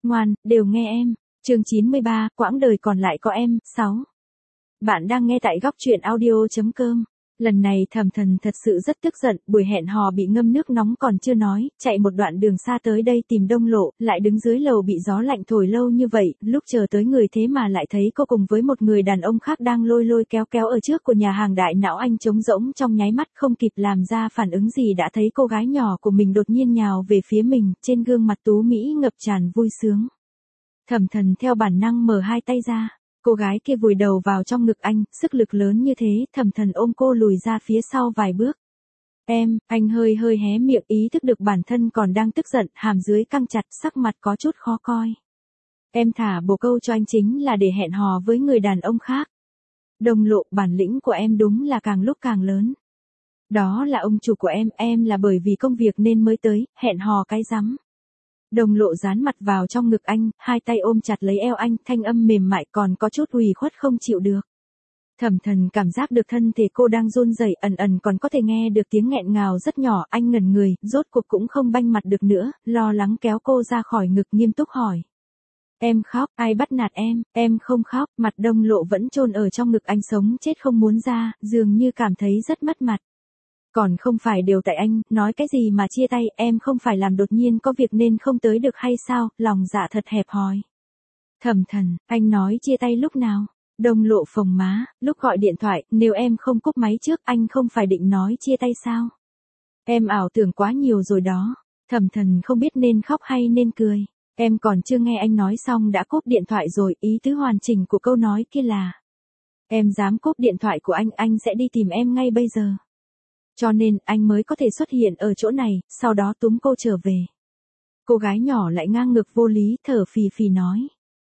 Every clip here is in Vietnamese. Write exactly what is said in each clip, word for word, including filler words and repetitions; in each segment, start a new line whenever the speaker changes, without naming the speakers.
ngoan, đều nghe em. Chương chín mươi ba, quãng đời còn lại có em. sáu. Bạn đang nghe tại góc truyện audio chấm com. Lần này Thẩm Thần thật sự rất tức giận, buổi hẹn hò bị ngâm nước nóng còn chưa nói, chạy một đoạn đường xa tới đây tìm Đông Lộ, lại đứng dưới lầu bị gió lạnh thổi lâu như vậy, lúc chờ tới người thế mà lại thấy cô cùng với một người đàn ông khác đang lôi lôi kéo kéo ở trước của nhà hàng đại não anh trống rỗng trong nháy mắt không kịp làm ra phản ứng gì đã thấy cô gái nhỏ của mình đột nhiên nhào về phía mình, trên gương mặt tú Mỹ ngập tràn vui sướng. Thẩm Thần theo bản năng mở hai tay ra. Cô gái kia vùi đầu vào trong ngực anh, sức lực lớn như thế, Thẩm Thần ôm cô lùi ra phía sau vài bước. Em, anh hơi hơi hé miệng ý thức được bản thân còn đang tức giận, hàm dưới căng chặt, sắc mặt có chút khó coi. Em thả bồ câu cho anh chính là để hẹn hò với người đàn ông khác. Đông Lộ, bản lĩnh của em đúng là càng lúc càng lớn. Đó là ông chủ của em, em là bởi vì công việc nên mới tới, hẹn hò cái rắm. Đông Lộ dán mặt vào trong ngực anh, hai tay ôm chặt lấy eo anh, thanh âm mềm mại còn có chút ủy khuất không chịu được. Thẩm Thần cảm giác được thân thể cô đang run rẩy, ẩn ẩn còn có thể nghe được tiếng nghẹn ngào rất nhỏ, anh ngẩn người, rốt cuộc cũng không banh mặt được nữa, lo lắng kéo cô ra khỏi ngực nghiêm túc hỏi. Em khóc, ai bắt nạt em, em không khóc, mặt Đông Lộ vẫn chôn ở trong ngực anh sống chết không muốn ra, dường như cảm thấy rất mất mặt. Còn không phải đều tại anh, nói cái gì mà chia tay, em không phải làm đột nhiên có việc nên không tới được hay sao, lòng dạ thật hẹp hòi. Thẩm Thần, anh nói chia tay lúc nào? Đông Lộ phồng má, lúc gọi điện thoại, nếu em không cúp máy trước anh không phải định nói chia tay sao? Em ảo tưởng quá nhiều rồi đó. Thẩm Thần không biết nên khóc hay nên cười. Em còn chưa nghe anh nói xong đã cúp điện thoại rồi, ý tứ hoàn chỉnh của câu nói kia là. Em dám cúp điện thoại của anh, anh sẽ đi tìm em ngay bây giờ. Cho nên, anh mới có thể xuất hiện ở chỗ này, sau đó túm cô trở về. Cô gái nhỏ lại ngang ngược vô lý, thở phì phì nói.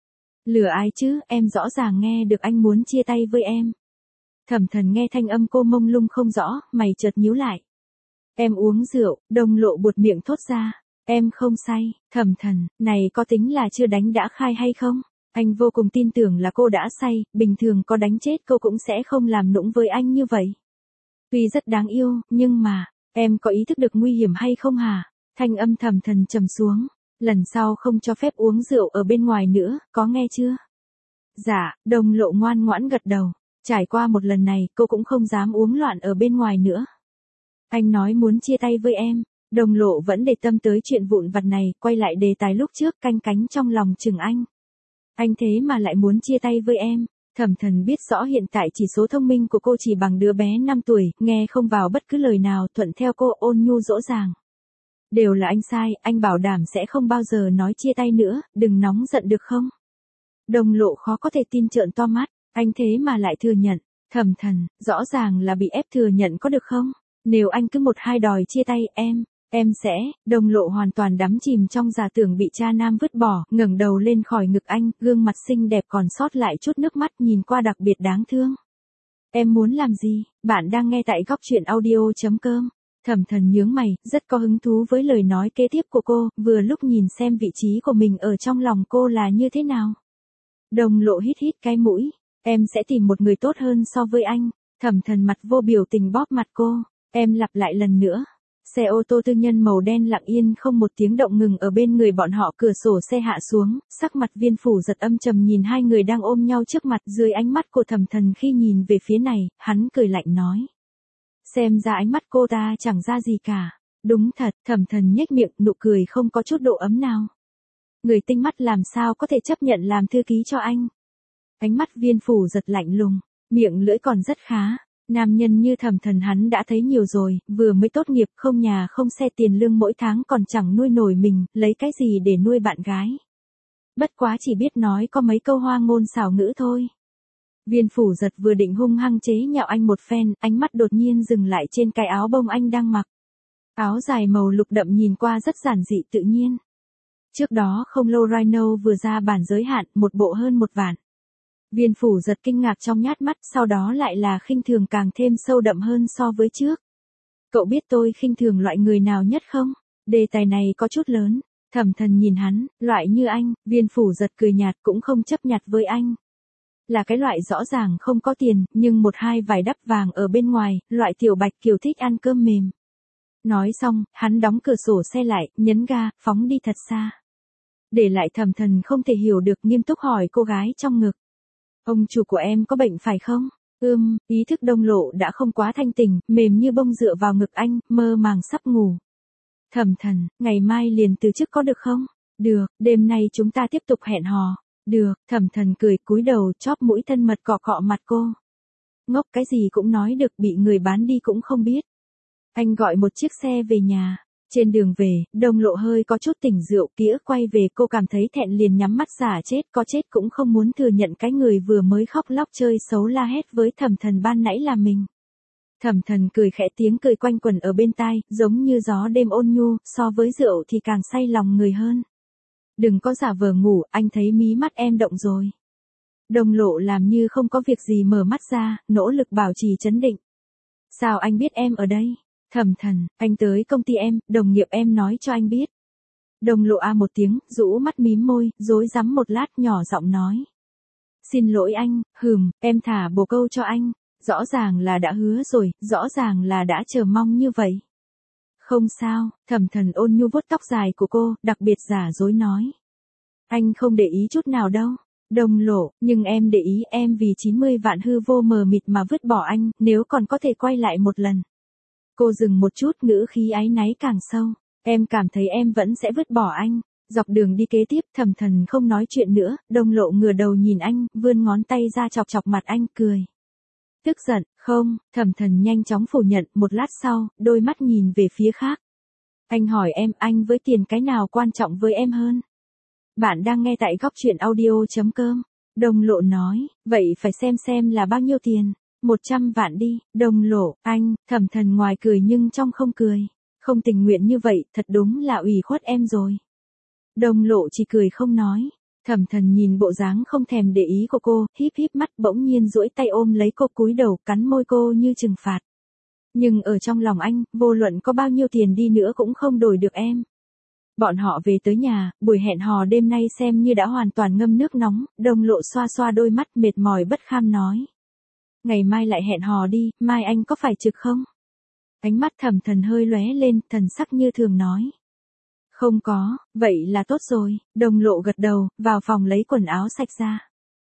Lừa ai chứ, em rõ ràng nghe được anh muốn chia tay với em. Thẩm Thần nghe thanh âm cô mông lung không rõ, mày chợt nhíu lại. Em uống rượu, Đông Lộ buột miệng thốt ra. Em không say, Thẩm Thần, này có tính là chưa đánh đã khai hay không? Anh vô cùng tin tưởng là cô đã say, bình thường có đánh chết cô cũng sẽ không làm nũng với anh như vậy. Tuy rất đáng yêu, nhưng mà, em có ý thức được nguy hiểm hay không hả? Thanh âm Thẩm Thần trầm xuống. Lần sau không cho phép uống rượu ở bên ngoài nữa, có nghe chưa? Dạ, Đông Lộ ngoan ngoãn gật đầu. Trải qua một lần này, cô cũng không dám uống loạn ở bên ngoài nữa. Anh nói muốn chia tay với em. Đông Lộ vẫn để tâm tới chuyện vụn vặt này, quay lại đề tài lúc trước, canh cánh trong lòng chừng anh. Anh thế mà lại muốn chia tay với em. Thẩm Thần biết rõ hiện tại chỉ số thông minh của cô chỉ bằng đứa bé năm tuổi, nghe không vào bất cứ lời nào, thuận theo cô, ôn nhu dỗ dàng. Đều là anh sai, anh bảo đảm sẽ không bao giờ nói chia tay nữa, đừng nóng giận được không? Đông Lộ khó có thể tin trợn to mắt, anh thế mà lại thừa nhận. Thẩm Thần, rõ ràng là bị ép thừa nhận có được không? Nếu anh cứ một hai đòi chia tay, em, em sẽ, Đông Lộ hoàn toàn đắm chìm trong giả tưởng bị cha nam vứt bỏ, ngẩng đầu lên khỏi ngực anh, gương mặt xinh đẹp còn sót lại chút nước mắt nhìn qua đặc biệt đáng thương. Em muốn làm gì? Bạn đang nghe tại góc truyện audio chấm com. Thẩm Thần nhướng mày, rất có hứng thú với lời nói kế tiếp của cô, vừa lúc nhìn xem vị trí của mình ở trong lòng cô là như thế nào. Đông Lộ hít hít cái mũi, em sẽ tìm một người tốt hơn so với anh. Thẩm Thần mặt vô biểu tình bóp mặt cô, em lặp lại lần nữa. Xe ô tô tư nhân màu đen lặng yên không một tiếng động ngừng ở bên người bọn họ, cửa sổ xe hạ xuống, sắc mặt Viên Phủ Giật âm trầm nhìn hai người đang ôm nhau trước mặt, dưới ánh mắt của Thẩm Thần khi nhìn về phía này, hắn cười lạnh nói. Xem ra ánh mắt cô ta chẳng ra gì cả. Đúng thật, Thẩm Thần nhếch miệng, nụ cười không có chút độ ấm nào. Người tinh mắt làm sao có thể chấp nhận làm thư ký cho anh? Ánh mắt Viên Phủ Giật lạnh lùng, miệng lưỡi còn rất khá. Nam nhân như Thẩm Thần hắn đã thấy nhiều rồi, vừa mới tốt nghiệp, không nhà không xe, tiền lương mỗi tháng còn chẳng nuôi nổi mình, lấy cái gì để nuôi bạn gái. Bất quá chỉ biết nói có mấy câu hoa ngôn xảo ngữ thôi. Viên Phủ Giật vừa định hung hăng chế nhạo anh một phen, ánh mắt đột nhiên dừng lại trên cái áo bông anh đang mặc. Áo dài màu lục đậm nhìn qua rất giản dị tự nhiên. Trước đó không lâu Rhino vừa ra bản giới hạn, một bộ hơn một vạn. Viên Phủ Giật kinh ngạc trong nhát mắt, sau đó lại là khinh thường càng thêm sâu đậm hơn so với trước. Cậu biết tôi khinh thường loại người nào nhất không? Đề tài này có chút lớn. Thẩm Thần nhìn hắn, loại như anh. Viên Phủ Giật cười nhạt, cũng không chấp nhặt với anh. Là cái loại rõ ràng không có tiền, nhưng một hai vài đắp vàng ở bên ngoài, loại tiểu bạch kiều thích ăn cơm mềm. Nói xong, hắn đóng cửa sổ xe lại, nhấn ga, phóng đi thật xa. Để lại Thẩm Thần không thể hiểu được, nghiêm túc hỏi cô gái trong ngực. Ông chủ của em có bệnh phải không? Ưm, ý thức Đông Lộ đã không quá thanh tỉnh, mềm như bông dựa vào ngực anh, mơ màng sắp ngủ. Thẩm Thần, ngày mai liền từ chức có được không? Được, đêm nay chúng ta tiếp tục hẹn hò. Được, Thẩm Thần cười cúi đầu chóp mũi thân mật cọ cọ mặt cô. Ngốc, cái gì cũng nói được, bị người bán đi cũng không biết. Anh gọi một chiếc xe về nhà. Trên đường về, Đông Lộ hơi có chút tỉnh rượu, ký ức quay về, cô cảm thấy thẹn liền nhắm mắt giả chết, có chết cũng không muốn thừa nhận cái người vừa mới khóc lóc chơi xấu la hét với Thẩm Thần ban nãy là mình. Thẩm Thần cười khẽ, tiếng cười quanh quẩn ở bên tai, giống như gió đêm ôn nhu, so với rượu thì càng say lòng người hơn. Đừng có giả vờ ngủ, anh thấy mí mắt em động rồi. Đông Lộ làm như không có việc gì mở mắt ra, nỗ lực bảo trì trấn định. Sao anh biết em ở đây? Thẩm Thần, anh tới công ty em, đồng nghiệp em nói cho anh biết. Đông Lộ a một tiếng, rũ mắt mím môi, rối rắm một lát, nhỏ giọng nói. Xin lỗi anh, hừm, em thả bồ câu cho anh. Rõ ràng là đã hứa rồi, rõ ràng là đã chờ mong như vậy. Không sao, Thẩm Thần ôn nhu vuốt tóc dài của cô, đặc biệt giả dối nói. Anh không để ý chút nào đâu. Đông Lộ, nhưng em để ý, em vì chín mươi vạn hư vô mờ mịt mà vứt bỏ anh, nếu còn có thể quay lại một lần. Cô dừng một chút, ngữ khí áy náy càng sâu. Em cảm thấy em vẫn sẽ vứt bỏ anh. Dọc đường đi kế tiếp, Thẩm Thần không nói chuyện nữa, Đông Lộ ngửa đầu nhìn anh, vươn ngón tay ra chọc chọc mặt anh, cười. Tức giận, không, Thẩm Thần nhanh chóng phủ nhận, một lát sau, đôi mắt nhìn về phía khác. Anh hỏi em, anh với tiền cái nào quan trọng với em hơn? Bạn đang nghe tại góc truyện audio.com. Đông Lộ nói, vậy phải xem xem là bao nhiêu tiền. Một trăm vạn đi. Đông Lộ, anh. Thẩm Thần ngoài cười nhưng trong không cười. Không tình nguyện như vậy, thật đúng là ủy khuất em rồi. Đông Lộ chỉ cười không nói. Thẩm Thần nhìn bộ dáng không thèm để ý của cô, híp híp mắt, bỗng nhiên duỗi tay ôm lấy cô, cúi đầu cắn môi cô như trừng phạt. Nhưng ở trong lòng anh, vô luận có bao nhiêu tiền đi nữa cũng không đổi được em. Bọn họ về tới nhà, buổi hẹn hò đêm nay xem như đã hoàn toàn ngâm nước nóng, Đông Lộ xoa xoa đôi mắt mệt mỏi bất kham nói. Ngày mai lại hẹn hò đi, mai anh có phải trực không? Ánh mắt Thẩm Thần hơi lóe lên, thần sắc như thường nói. Không có, vậy là tốt rồi. Đông Lộ gật đầu, vào phòng lấy quần áo sạch ra.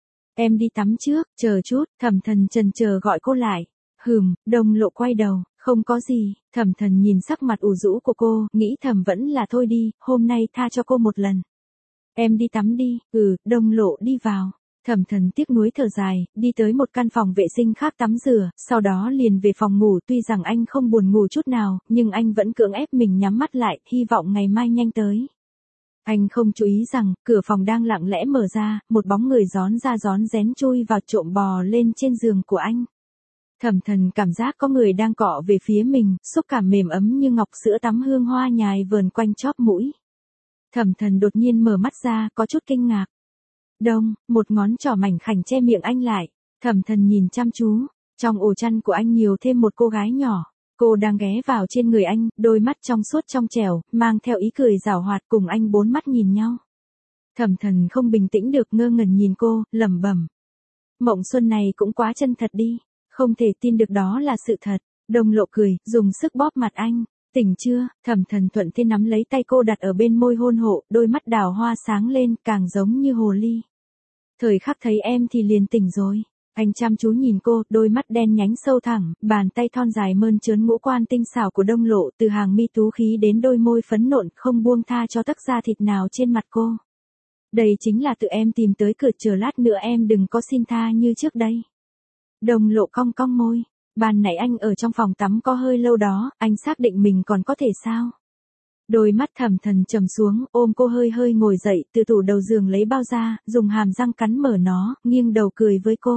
Em đi tắm trước, chờ chút, Thẩm Thần chần chờ gọi cô lại. Hừm, Đông Lộ quay đầu, không có gì. Thẩm Thần nhìn sắc mặt ủ rũ của cô, nghĩ thầm vẫn là thôi đi, hôm nay tha cho cô một lần. Em đi tắm đi. Ừ, Đông Lộ đi vào. Thẩm Thần tiếc nuối thở dài, đi tới một căn phòng vệ sinh khác tắm rửa, sau đó liền về phòng ngủ. Tuy rằng anh không buồn ngủ chút nào, nhưng anh vẫn cưỡng ép mình nhắm mắt lại, hy vọng ngày mai nhanh tới. Anh không chú ý rằng, cửa phòng đang lặng lẽ mở ra, một bóng người rón ra rón rén chui vào trộm bò lên trên giường của anh. Thẩm Thần cảm giác có người đang cọ về phía mình, xúc cảm mềm ấm như ngọc, sữa tắm hương hoa nhài vờn quanh chóp mũi. Thẩm Thần đột nhiên mở mắt ra, có chút kinh ngạc. Đông, một ngón trỏ mảnh khảnh che miệng anh lại. Thẩm Thần nhìn chăm chú, trong ổ chăn của anh nhiều thêm một cô gái nhỏ. Cô đang ghé vào trên người anh, đôi mắt trong suốt trong trẻo, mang theo ý cười giảo hoạt, cùng anh bốn mắt nhìn nhau. Thẩm Thần không bình tĩnh được, ngơ ngẩn nhìn cô, lẩm bẩm. Mộng xuân này cũng quá chân thật đi, không thể tin được đó là sự thật. Đông Lộ cười, dùng sức bóp mặt anh. Tỉnh chưa? Thẩm Thần thuận thế nắm lấy tay cô đặt ở bên môi hôn hộ, đôi mắt đào hoa sáng lên, càng giống như hồ ly. Thời khắc thấy em thì liền tỉnh rồi. Anh chăm chú nhìn cô, đôi mắt đen nhánh sâu thẳng, bàn tay thon dài mơn trớn ngũ quan tinh xảo của Đông Lộ, từ hàng mi tú khí đến đôi môi phấn nộn, không buông tha cho tấc da thịt nào trên mặt cô. Đây chính là tự em tìm tới cửa, chờ lát nữa em đừng có xin tha như trước đây. Đông Lộ cong cong môi. Ban nãy anh ở trong phòng tắm có hơi lâu đó, anh xác định mình còn có thể sao? Đôi mắt Thẩm Thần trầm xuống, ôm cô hơi hơi ngồi dậy, từ tủ đầu giường lấy bao ra, dùng hàm răng cắn mở nó, nghiêng đầu cười với cô.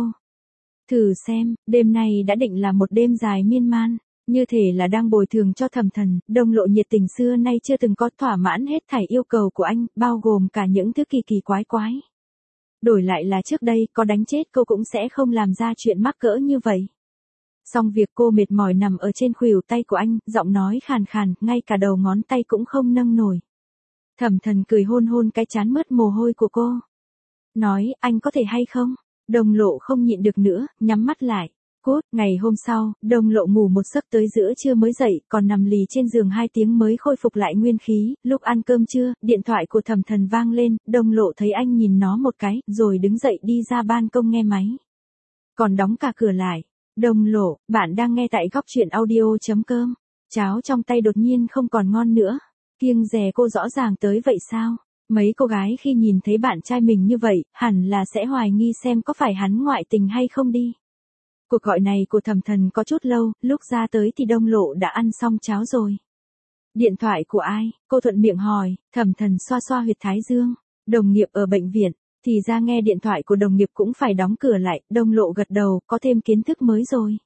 Thử xem, đêm nay đã định là một đêm dài miên man, như thể là đang bồi thường cho Thẩm Thần. Đông Lộ nhiệt tình xưa nay chưa từng có, thỏa mãn hết thảy yêu cầu của anh, bao gồm cả những thứ kỳ kỳ quái quái. Đổi lại là trước đây, có đánh chết cô cũng sẽ không làm ra chuyện mắc cỡ như vậy. Xong việc cô mệt mỏi nằm ở trên khuỷu tay của anh, giọng nói khàn khàn, ngay cả đầu ngón tay cũng không nâng nổi. Thẩm Thần cười hôn hôn cái trán mướt mồ hôi của cô. Nói, anh có thể hay không? Đông Lộ không nhịn được nữa, nhắm mắt lại. Cút, ngày hôm sau, Đông Lộ ngủ một giấc tới giữa trưa mới dậy, còn nằm lì trên giường hai tiếng mới khôi phục lại nguyên khí, lúc ăn cơm trưa, điện thoại của Thẩm Thần vang lên, Đông Lộ thấy anh nhìn nó một cái, rồi đứng dậy đi ra ban công nghe máy. Còn đóng cả cửa lại. Đông Lộ, bạn đang nghe tại góc truyện audio.com. Cháo trong tay đột nhiên không còn ngon nữa. Kiêng dè cô rõ ràng tới vậy sao? Mấy cô gái khi nhìn thấy bạn trai mình như vậy, hẳn là sẽ hoài nghi xem có phải hắn ngoại tình hay không đi. Cuộc gọi này của Thẩm Thần có chút lâu, lúc ra tới thì Đông Lộ đã ăn xong cháo rồi. Điện thoại của ai? Cô thuận miệng hỏi. Thẩm Thần xoa xoa huyệt thái dương. Đồng nghiệp ở bệnh viện. Thì ra nghe điện thoại của đồng nghiệp cũng phải đóng cửa lại. Đông Lộ gật đầu, có thêm kiến thức mới rồi.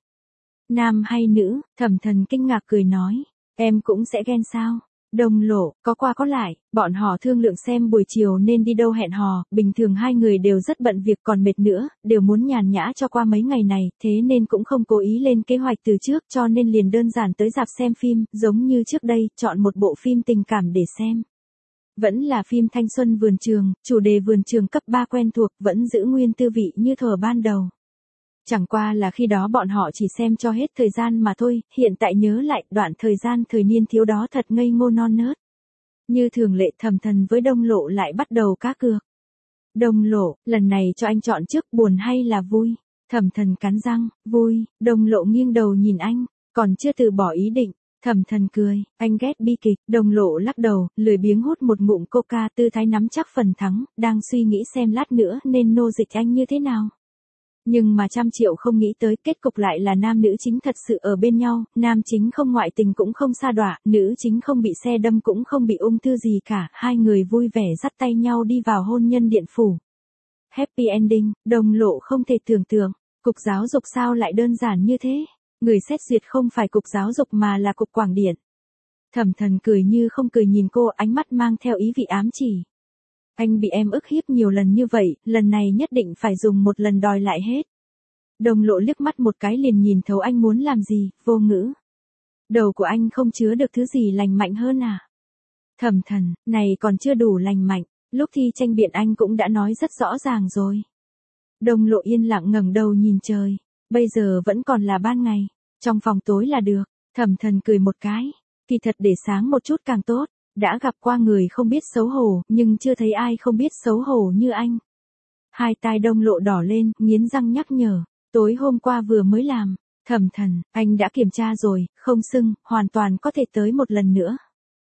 Nam hay nữ? Thẩm Thần kinh ngạc cười nói. Em cũng sẽ ghen sao? Đông Lộ, có qua có lại, bọn họ thương lượng xem buổi chiều nên đi đâu hẹn hò, bình thường hai người đều rất bận việc còn mệt nữa, đều muốn nhàn nhã cho qua mấy ngày này, thế nên cũng không cố ý lên kế hoạch từ trước cho nên liền đơn giản tới rạp xem phim, giống như trước đây, chọn một bộ phim tình cảm để xem. Vẫn là phim thanh xuân vườn trường, chủ đề vườn trường cấp ba quen thuộc, vẫn giữ nguyên tư vị như thuở ban đầu. Chẳng qua là khi đó bọn họ chỉ xem cho hết thời gian mà thôi, hiện tại nhớ lại đoạn thời gian thời niên thiếu đó thật ngây ngô non nớt. Như thường lệ Thẩm Thần với Đông Lộ lại bắt đầu cá cược. Đông Lộ, lần này cho anh chọn trước, buồn hay là vui? Thẩm Thần cắn răng, vui. Đông Lộ nghiêng đầu nhìn anh, còn chưa từ bỏ ý định. Thẩm Thần cười, anh ghét bi kịch. Đông Lộ lắc đầu, lười biếng hút một ngụm coca, tư thái nắm chắc phần thắng, đang suy nghĩ xem lát nữa nên nô dịch anh như thế nào. Nhưng mà trăm triệu không nghĩ tới kết cục lại là nam nữ chính thật sự ở bên nhau, nam chính không ngoại tình cũng không sa đọa, nữ chính không bị xe đâm cũng không bị ung thư gì cả, hai người vui vẻ dắt tay nhau đi vào hôn nhân điện phủ. Happy ending, Đông Lộ không thể tưởng tượng, cục giáo dục sao lại đơn giản như thế, người xét duyệt không phải cục giáo dục mà là cục quảng điện. Thẩm Thần cười như không cười nhìn cô, ánh mắt mang theo ý vị ám chỉ. Anh bị em ức hiếp nhiều lần như vậy, lần này nhất định phải dùng một lần đòi lại hết. Đông Lộ liếc mắt một cái liền nhìn thấu anh muốn làm gì, vô ngữ. Đầu của anh không chứa được thứ gì lành mạnh hơn à? Thẩm Thần, này còn chưa đủ lành mạnh, lúc thi tranh biện anh cũng đã nói rất rõ ràng rồi. Đông Lộ yên lặng ngẩng đầu nhìn trời, bây giờ vẫn còn là ban ngày, trong phòng tối là được. Thẩm Thần cười một cái, kỳ thật để sáng một chút càng tốt. Đã gặp qua người không biết xấu hổ, nhưng chưa thấy ai không biết xấu hổ như anh. Hai tai Đông Lộ đỏ lên, nghiến răng nhắc nhở. Tối hôm qua vừa mới làm. Thẩm Thần, anh đã kiểm tra rồi, không sưng, hoàn toàn có thể tới một lần nữa.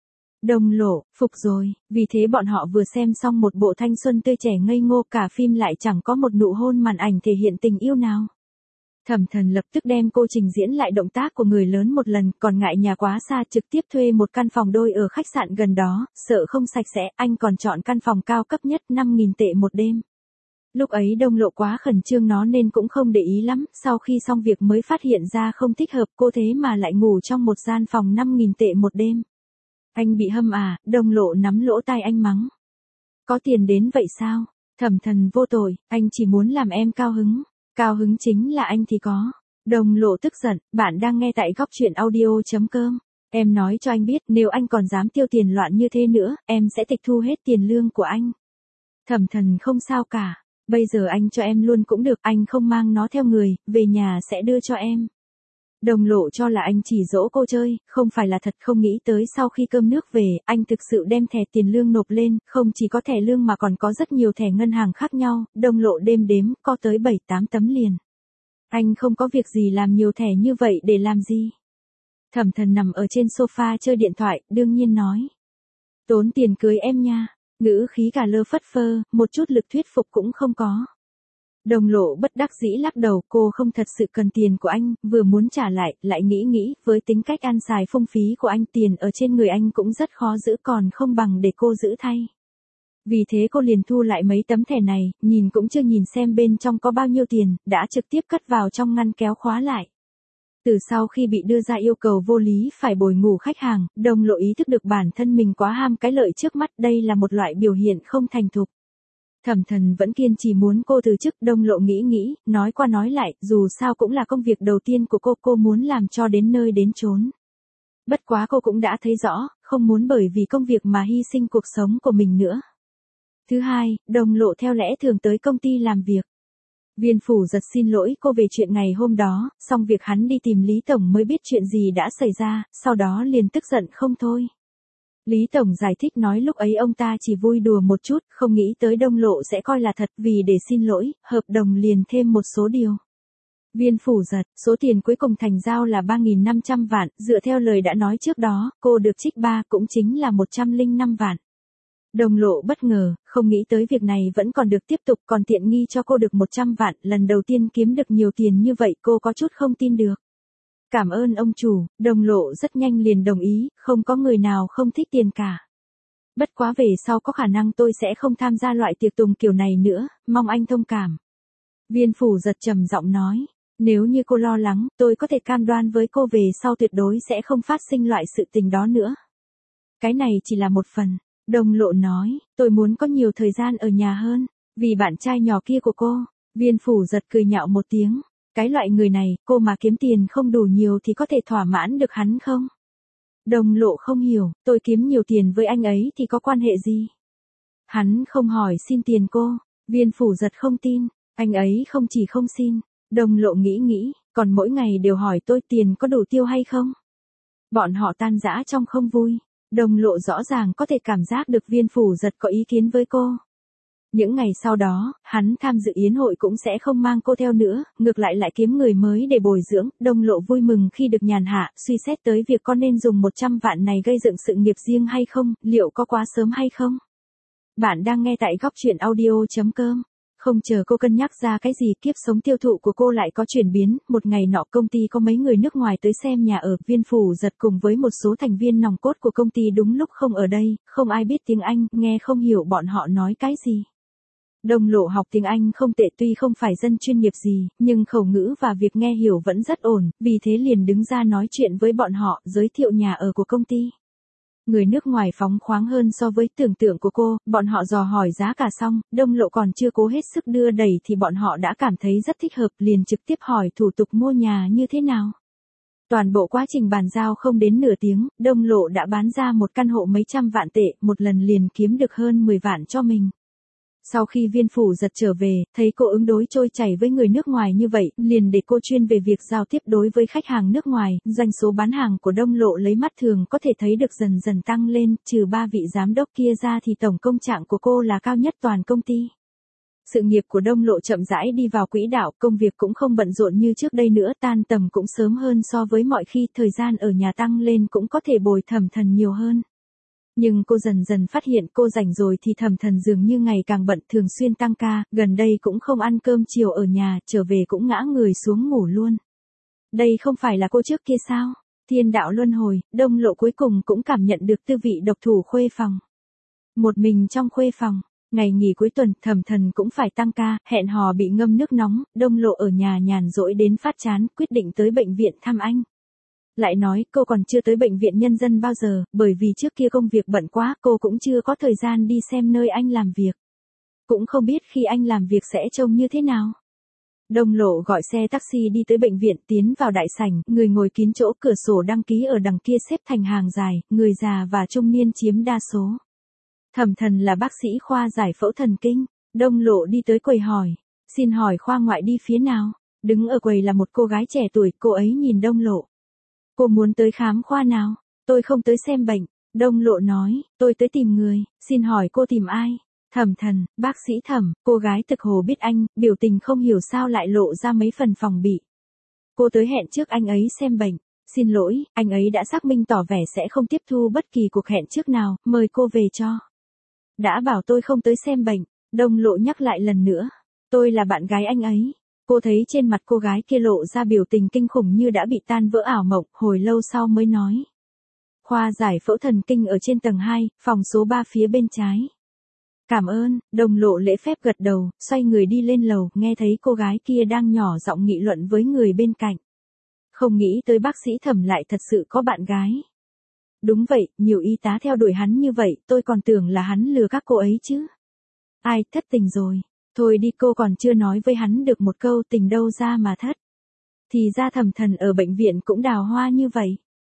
Đông Lộ, phục rồi, vì thế bọn họ vừa xem xong một bộ thanh xuân tươi trẻ ngây ngô, cả phim lại chẳng có một nụ hôn màn ảnh thể hiện tình yêu nào. Thẩm Thần lập tức đem cô trình diễn lại động tác của người lớn một lần, còn ngại nhà quá xa trực tiếp thuê một căn phòng đôi ở khách sạn gần đó, sợ không sạch sẽ, anh còn chọn căn phòng cao cấp nhất năm nghìn tệ một đêm. Lúc ấy Đông Lộ quá khẩn trương nó nên cũng không để ý lắm, sau khi xong việc mới phát hiện ra không thích hợp, cô thế mà lại ngủ trong một gian phòng năm nghìn tệ một đêm. Anh bị hâm à? Đông Lộ nắm lỗ tai anh mắng. Có tiền đến vậy sao? Thẩm Thần vô tội, anh chỉ muốn làm em cao hứng. Cao hứng chính là anh thì có. Đông Lộ tức giận, bạn đang nghe tại góc truyện audio.com. Em nói cho anh biết, nếu anh còn dám tiêu tiền loạn như thế nữa, em sẽ tịch thu hết tiền lương của anh. Thẩm Thần không sao cả, bây giờ anh cho em luôn cũng được, anh không mang nó theo người, về nhà sẽ đưa cho em. Đông Lộ cho là anh chỉ dỗ cô chơi, không phải là thật, không nghĩ tới sau khi cơm nước về, anh thực sự đem thẻ tiền lương nộp lên, không chỉ có thẻ lương mà còn có rất nhiều thẻ ngân hàng khác nhau, Đông Lộ đêm đếm, có tới bảy tám tấm liền. Anh không có việc gì làm nhiều thẻ như vậy để làm gì? Thẩm Thần nằm ở trên sofa chơi điện thoại, đương nhiên nói. Tốn tiền cưới em nha, ngữ khí cả lơ phất phơ, một chút lực thuyết phục cũng không có. Đông Lộ bất đắc dĩ lắc đầu, cô không thật sự cần tiền của anh, vừa muốn trả lại, lại nghĩ nghĩ, với tính cách ăn xài phung phí của anh, tiền ở trên người anh cũng rất khó giữ, còn không bằng để cô giữ thay. Vì thế cô liền thu lại mấy tấm thẻ này, nhìn cũng chưa nhìn xem bên trong có bao nhiêu tiền, đã trực tiếp cất vào trong ngăn kéo khóa lại. Từ sau khi bị đưa ra yêu cầu vô lý phải bồi ngủ khách hàng, Đông Lộ ý thức được bản thân mình quá ham cái lợi trước mắt, đây là một loại biểu hiện không thành thục. Thẩm Thần vẫn kiên trì muốn cô từ chức, Đông Lộ nghĩ nghĩ, nói qua nói lại, dù sao cũng là công việc đầu tiên của cô, cô muốn làm cho đến nơi đến chốn. Bất quá cô cũng đã thấy rõ, không muốn bởi vì công việc mà hy sinh cuộc sống của mình nữa. Thứ hai, Đông Lộ theo lẽ thường tới công ty làm việc. Viên Phủ Giật xin lỗi cô về chuyện ngày hôm đó, xong việc hắn đi tìm Lý Tổng mới biết chuyện gì đã xảy ra, sau đó liền tức giận không thôi. Lý Tổng giải thích nói lúc ấy ông ta chỉ vui đùa một chút, không nghĩ tới Đông Lộ sẽ coi là thật, vì để xin lỗi, hợp đồng liền thêm một số điều. Viên Phủ Giật, số tiền cuối cùng thành giao là ba nghìn năm trăm vạn, dựa theo lời đã nói trước đó, cô được trích ba cũng chính là một trăm lẻ năm vạn. Đông Lộ bất ngờ, không nghĩ tới việc này vẫn còn được tiếp tục, còn tiện nghi cho cô được một trăm vạn, lần đầu tiên kiếm được nhiều tiền như vậy cô có chút không tin được. Cảm ơn ông chủ, Đông Lộ rất nhanh liền đồng ý, không có người nào không thích tiền cả. Bất quá về sau có khả năng tôi sẽ không tham gia loại tiệc tùng kiểu này nữa, mong anh thông cảm. Viên Phủ Giật trầm giọng nói, nếu như cô lo lắng, tôi có thể cam đoan với cô về sau tuyệt đối sẽ không phát sinh loại sự tình đó nữa. Cái này chỉ là một phần. Đông Lộ nói, tôi muốn có nhiều thời gian ở nhà hơn, vì bạn trai nhỏ kia của cô. Viên Phủ Giật cười nhạo một tiếng, cái loại người này, cô mà kiếm tiền không đủ nhiều thì có thể thỏa mãn được hắn không? Đông Lộ không hiểu, tôi kiếm nhiều tiền với anh ấy thì có quan hệ gì? Hắn không hỏi xin tiền cô, Viên Phủ Giật không tin, anh ấy không chỉ không xin. Đông Lộ nghĩ nghĩ, còn mỗi ngày đều hỏi tôi tiền có đủ tiêu hay không? Bọn họ tan rã trong không vui. Đông Lộ rõ ràng có thể cảm giác được Viên Phủ Giật có ý kiến với cô. Những ngày sau đó, hắn tham dự yến hội cũng sẽ không mang cô theo nữa, ngược lại lại kiếm người mới để bồi dưỡng. Đông Lộ vui mừng khi được nhàn hạ, suy xét tới việc có nên dùng một trăm vạn này gây dựng sự nghiệp riêng hay không, liệu có quá sớm hay không? Bạn đang nghe tại góc truyện audio chấm com. Không chờ cô cân nhắc ra cái gì, kiếp sống tiêu thụ của cô lại có chuyển biến, một ngày nọ công ty có mấy người nước ngoài tới xem nhà ở, Viên Phủ Giật cùng với một số thành viên nòng cốt của công ty đúng lúc không ở đây, không ai biết tiếng Anh, nghe không hiểu bọn họ nói cái gì. Đông Lộ học tiếng Anh không tệ, tuy không phải dân chuyên nghiệp gì, nhưng khẩu ngữ và việc nghe hiểu vẫn rất ổn, vì thế liền đứng ra nói chuyện với bọn họ, giới thiệu nhà ở của công ty. Người nước ngoài phóng khoáng hơn so với tưởng tượng của cô, bọn họ dò hỏi giá cả xong, Đông Lộ còn chưa cố hết sức đưa đẩy thì bọn họ đã cảm thấy rất thích hợp, liền trực tiếp hỏi thủ tục mua nhà như thế nào. Toàn bộ quá trình bàn giao không đến nửa tiếng, Đông Lộ đã bán ra một căn hộ mấy trăm vạn tệ, một lần liền kiếm được hơn mười vạn cho mình. Sau khi Viên Phủ Giật trở về, thấy cô ứng đối trôi chảy với người nước ngoài như vậy, liền để cô chuyên về việc giao tiếp đối với khách hàng nước ngoài, doanh số bán hàng của Đông Lộ lấy mắt thường có thể thấy được dần dần tăng lên, trừ ba vị giám đốc kia ra thì tổng công trạng của cô là cao nhất toàn công ty. Sự nghiệp của Đông Lộ chậm rãi đi vào quỹ đạo, công việc cũng không bận rộn như trước đây nữa, tan tầm cũng sớm hơn so với mọi khi, thời gian ở nhà tăng lên cũng có thể bồi Thẩm Thần nhiều hơn. Nhưng cô dần dần phát hiện cô rảnh rồi thì Thẩm Thần dường như ngày càng bận, thường xuyên tăng ca, gần đây cũng không ăn cơm chiều ở nhà, trở về cũng ngã người xuống ngủ luôn. Đây không phải là cô trước kia sao? Thiên đạo luân hồi, Đông Lộ cuối cùng cũng cảm nhận được tư vị độc thủ khuê phòng. Một mình trong khuê phòng, ngày nghỉ cuối tuần, Thẩm Thần cũng phải tăng ca, hẹn hò bị ngâm nước nóng, Đông Lộ ở nhà nhàn rỗi đến phát chán, quyết định tới bệnh viện thăm anh. Lại nói, cô còn chưa tới bệnh viện nhân dân bao giờ, bởi vì trước kia công việc bận quá, cô cũng chưa có thời gian đi xem nơi anh làm việc. Cũng không biết khi anh làm việc sẽ trông như thế nào. Đông Lộ gọi xe taxi đi tới bệnh viện, tiến vào đại sảnh, người ngồi kín chỗ, cửa sổ đăng ký ở đằng kia xếp thành hàng dài, người già và trung niên chiếm đa số. Thẩm Thần là bác sĩ khoa giải phẫu thần kinh. Đông Lộ đi tới quầy hỏi, xin hỏi khoa ngoại đi phía nào? Đứng ở quầy là một cô gái trẻ tuổi, cô ấy nhìn Đông Lộ. Cô muốn tới khám khoa nào? Tôi không tới xem bệnh. Đông Lộ nói, tôi tới tìm người, xin hỏi cô tìm ai? Thẩm Thần, bác sĩ Thẩm. Cô gái thực hồ biết anh, biểu tình không hiểu sao lại lộ ra mấy phần phòng bị. Cô tới hẹn trước anh ấy xem bệnh. Xin lỗi, anh ấy đã xác minh tỏ vẻ sẽ không tiếp thu bất kỳ cuộc hẹn trước nào, mời cô về cho. Đã bảo tôi không tới xem bệnh. Đông Lộ nhắc lại lần nữa. Tôi là bạn gái anh ấy. Cô thấy trên mặt cô gái kia lộ ra biểu tình kinh khủng như đã bị tan vỡ ảo mộng, hồi lâu sau mới nói. Khoa giải phẫu thần kinh ở trên tầng hai, phòng số ba phía bên trái. Cảm ơn, Đông Lộ lễ phép gật đầu, xoay người đi lên lầu, nghe thấy cô gái kia đang nhỏ giọng nghị luận với người bên cạnh. Không nghĩ tới bác sĩ Thẩm lại thật sự có bạn gái. Đúng vậy, nhiều y tá theo đuổi hắn như vậy, tôi còn tưởng là hắn lừa các cô ấy chứ. Ai, thất tình rồi. Thôi đi, cô còn chưa nói với hắn được một câu tình đâu ra mà thất. Thì ra Thẩm Thần ở bệnh viện cũng đào hoa như vậy.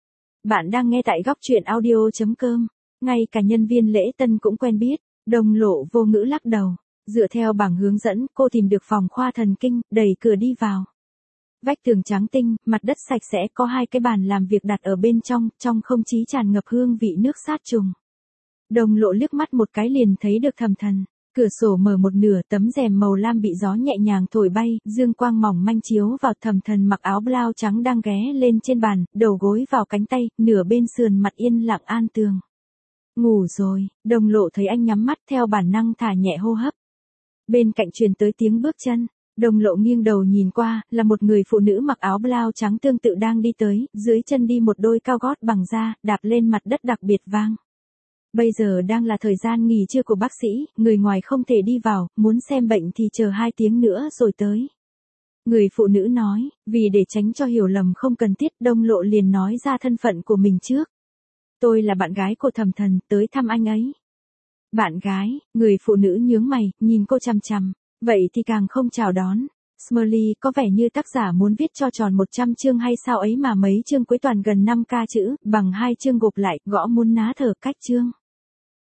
Bạn đang nghe tại góc truyện audio chấm com. Ngay cả nhân viên lễ tân cũng quen biết. Đông Lộ vô ngữ lắc đầu. Dựa theo bảng hướng dẫn, cô tìm được phòng khoa thần kinh, đẩy cửa đi vào. Vách tường trắng tinh, mặt đất sạch sẽ, có hai cái bàn làm việc đặt ở bên trong, trong không khí tràn ngập hương vị nước sát trùng. Đồng Lộ liếc mắt một cái liền thấy được Thẩm Thần. Cửa sổ mở một nửa, tấm rèm màu lam bị gió nhẹ nhàng thổi bay, dương quang mỏng manh chiếu vào. Thẩm Thần mặc áo blau trắng đang ghé lên trên bàn, đầu gối vào cánh tay, nửa bên sườn mặt yên lặng an tường. Ngủ rồi, Đồng Lộ thấy anh nhắm mắt theo bản năng thả nhẹ hô hấp. Bên cạnh truyền tới tiếng bước chân. Đồng Lộ nghiêng đầu nhìn qua, là một người phụ nữ mặc áo blau trắng tương tự đang đi tới, dưới chân đi một đôi cao gót bằng da, đạp lên mặt đất đặc biệt vang. Bây giờ đang là thời gian nghỉ trưa của bác sĩ, người ngoài không thể đi vào, muốn xem bệnh thì chờ hai tiếng nữa rồi tới. Người phụ nữ nói, vì để tránh cho hiểu lầm không cần thiết, Đồng Lộ liền nói ra thân phận của mình trước. Tôi là bạn gái của Thẩm Thần, tới thăm anh ấy. Bạn gái, người phụ nữ nhướng mày, nhìn cô chằm chằm, vậy thì càng không chào đón. Smiley có vẻ như tác giả muốn viết cho tròn một trăm chương hay sao ấy mà mấy chương cuối toàn gần năm k chữ, bằng hai chương gộp lại, gõ muốn ná thở cách chương.